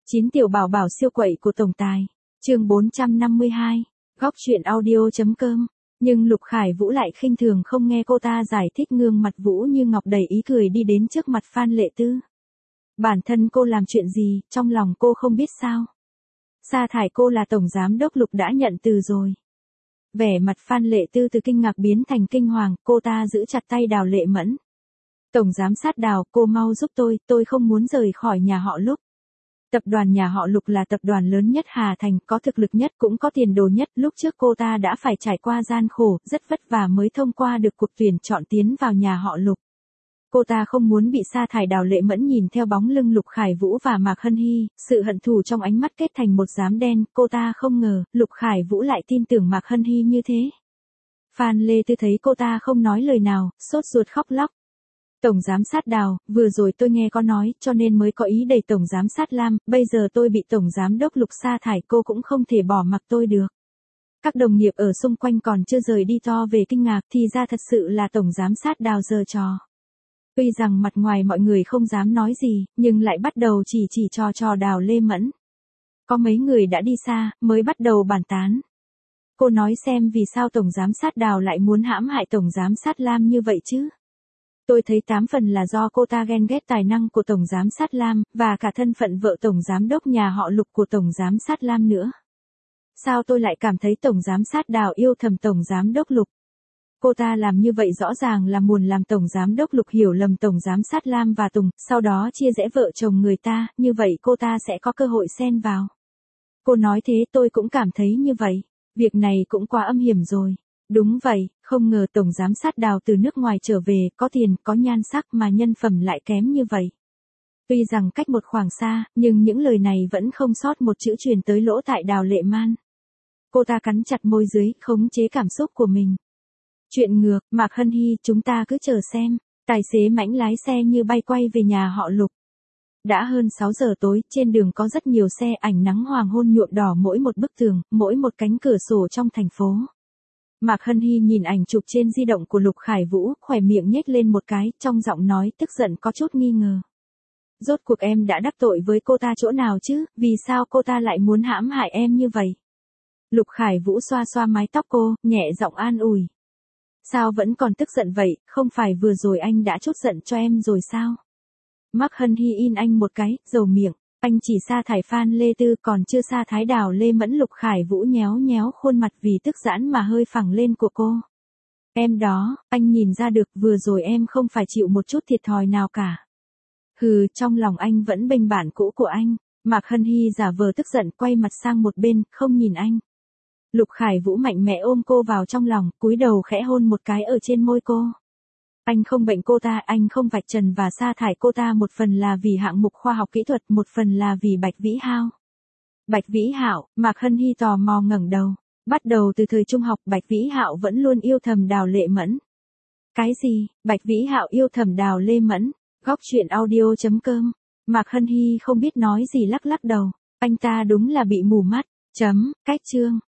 9 tiểu bảo bảo siêu quậy của tổng tài. Chương 452. Góc truyện audio.com. Nhưng Lục Khải Vũ lại khinh thường không nghe cô ta giải thích, gương mặt Vũ Như Ngọc đầy ý cười đi đến trước mặt Phan Lệ Tư. Bản thân cô làm chuyện gì, trong lòng cô không biết sao? Sa thải cô là tổng giám đốc Lục đã nhận từ rồi. Vẻ mặt Phan Lệ Tư từ kinh ngạc biến thành kinh hoàng, cô ta giữ chặt tay Đào Lệ Mẫn. Tổng giám sát Đào, cô mau giúp tôi không muốn rời khỏi nhà họ Lục. Tập đoàn nhà họ Lục là tập đoàn lớn nhất Hà Thành, có thực lực nhất cũng có tiền đồ nhất. Lúc trước cô ta đã phải trải qua gian khổ, rất vất vả mới thông qua được cuộc tuyển chọn tiến vào nhà họ Lục. Cô ta không muốn bị sa thải. Đào Lệ Mẫn nhìn theo bóng lưng Lục Khải Vũ và Mạc Hân Hy, sự hận thù trong ánh mắt kết thành một đám đen. Cô ta không ngờ, Lục Khải Vũ lại tin tưởng Mạc Hân Hy như thế. Phan Lê Tư thấy cô ta không nói lời nào, sốt ruột khóc lóc. Tổng giám sát Đào, vừa rồi tôi nghe có nói, cho nên mới có ý đẩy tổng giám sát Lam, bây giờ tôi bị tổng giám đốc Lục sa thải, cô cũng không thể bỏ mặc tôi được. Các đồng nghiệp ở xung quanh còn chưa rời đi to về kinh ngạc, thì ra thật sự là tổng giám sát Đào giở trò. Tuy rằng mặt ngoài mọi người không dám nói gì, nhưng lại bắt đầu chỉ trò Đào Lê Mẫn. Có mấy người đã đi xa, mới bắt đầu bàn tán. Cô nói xem vì sao tổng giám sát Đào lại muốn hãm hại tổng giám sát Lam như vậy chứ? Tôi thấy 8 phần là do cô ta ghen ghét tài năng của tổng giám sát Lam, và cả thân phận vợ tổng giám đốc nhà họ Lục của tổng giám sát Lam nữa. Sao tôi lại cảm thấy tổng giám sát Đào yêu thầm tổng giám đốc Lục? Cô ta làm như vậy rõ ràng là muốn làm tổng giám đốc Lục hiểu lầm tổng giám sát Lam và Tùng, sau đó chia rẽ vợ chồng người ta, như vậy cô ta sẽ có cơ hội xen vào. Cô nói thế tôi cũng cảm thấy như vậy, việc này cũng quá âm hiểm rồi. Đúng vậy, không ngờ tổng giám sát Đào từ nước ngoài trở về, có tiền, có nhan sắc mà nhân phẩm lại kém như vậy. Tuy rằng cách một khoảng xa, nhưng những lời này vẫn không sót một chữ truyền tới lỗ tai Đào Lệ Man. Cô ta cắn chặt môi dưới, khống chế cảm xúc của mình. Chuyện ngược, Mạc Hân Hy, chúng ta cứ chờ xem. Tài xế Mãnh lái xe như bay quay về nhà họ Lục. Đã hơn 6 giờ tối, trên đường có rất nhiều xe, ánh nắng hoàng hôn nhuộm đỏ mỗi một bức tường, mỗi một cánh cửa sổ trong thành phố. Mạc Hân Hy nhìn ảnh chụp trên di động của Lục Khải Vũ, khóe miệng nhếch lên một cái, trong giọng nói tức giận có chút nghi ngờ. Rốt cuộc em đã đắc tội với cô ta chỗ nào chứ, vì sao cô ta lại muốn hãm hại em như vậy? Lục Khải Vũ xoa xoa mái tóc cô, nhẹ giọng an ủi. Sao vẫn còn tức giận vậy, không phải vừa rồi anh đã trút giận cho em rồi sao? Mạc Hân Hy in anh một cái, dầu miệng. Anh chỉ sa thải Phan Lê Tư, còn chưa sa thải Đào Lê Mẫn. Lục Khải Vũ nhéo khuôn mặt vì tức giãn mà hơi phẳng lên của cô. Em đó, anh nhìn ra được vừa rồi em không phải chịu một chút thiệt thòi nào cả. Hừ, trong lòng anh vẫn bênh bạn cũ của anh. Mạc Hân Hy giả vờ tức giận quay mặt sang một bên, không nhìn anh. Lục Khải Vũ mạnh mẽ ôm cô vào trong lòng, cúi đầu khẽ hôn một cái ở trên môi cô. Anh không bệnh cô ta, anh không vạch trần và sa thải cô ta, một phần là vì hạng mục khoa học kỹ thuật, một phần là vì Bạch Vĩ Hao. Bạch Vĩ Hạo, Mạc Hân Hy tò mò ngẩng đầu. Bắt đầu từ thời trung học, Bạch Vĩ Hạo vẫn luôn yêu thầm Đào Lệ Mẫn. Cái gì? Bạch Vĩ Hạo yêu thầm Đào Lê Mẫn? Góc truyện audio.com. Mạc Hân Hy không biết nói gì, lắc đầu. Anh ta đúng là bị mù mắt. Cách chương.